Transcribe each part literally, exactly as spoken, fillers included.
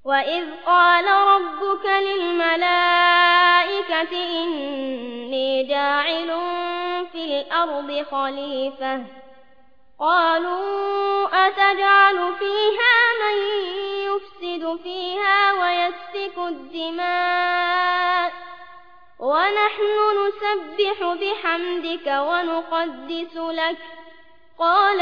وإذ قال ربك للملائكة إني جاعل في الأرض خليفة قالوا أتجعل فيها من يفسد فيها ويسفك الدماء ونحن نسبح بحمدك ونقدس لك قال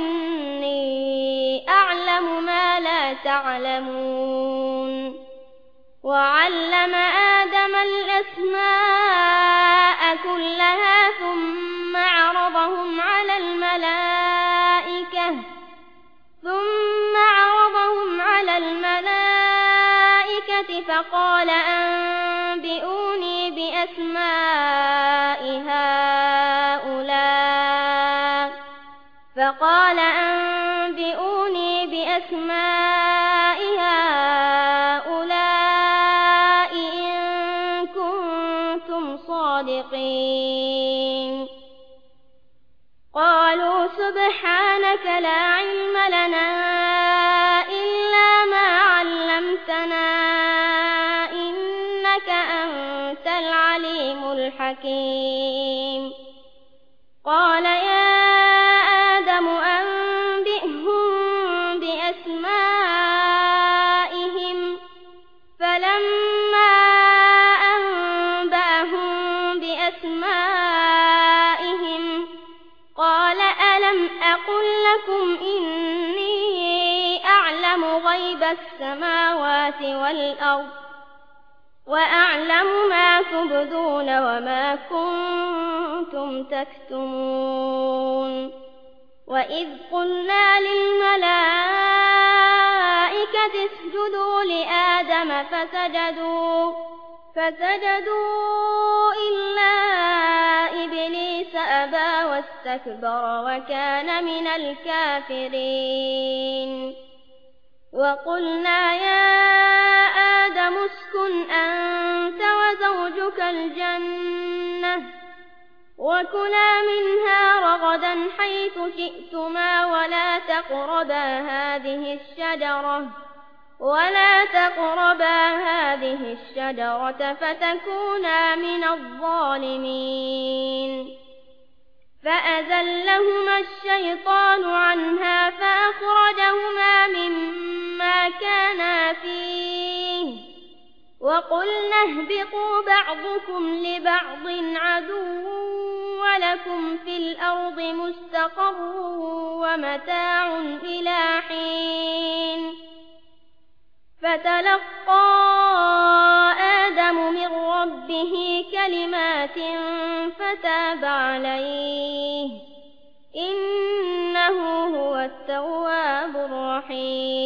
إني أعلم ما لا تعلمون وعلم آدم الأسماء كلها ثم عرضهم على الملائكة ثم عرضهم على الملائكة فقال أنبئوني بأسماء هؤلاء فقال أنبئوني بأسماء هؤلاء إن كنتم صادقين قالوا سبحانك لا علم لنا إلا ما علمتنا إنك أنت العليم الحكيم قال يا آدم أنبئهم بأسمائهم فلما أنبأهم بأسمائهم قال ألم أقل لكم إني أعلم غيب السماوات والأرض وأعلم ما تبدون وما كنتم تكتمون وإذ قلنا للملائكة اسجدوا لآدم فسجدوا فسجدوا إلا إبليس أبى واستكبر وكان من الكافرين وقلنا يا آدم اسكن أنت وزوجك الجنة وكلا منها رغدا حيث شئتما ولا تقربا هذه الشجرة ولا تقربا هذه الشجرة فتكونا من الظالمين فأزلهما الشيطان عنها فأخرجهما مما كانا فيه وقلنا اهبطوا بعضكم لبعض عدو ولكم في الأرض مستقر ومتاع إلى حين فتلقى آدم من ربه كلمات فتاب عليه إنه هو التواب الرحيم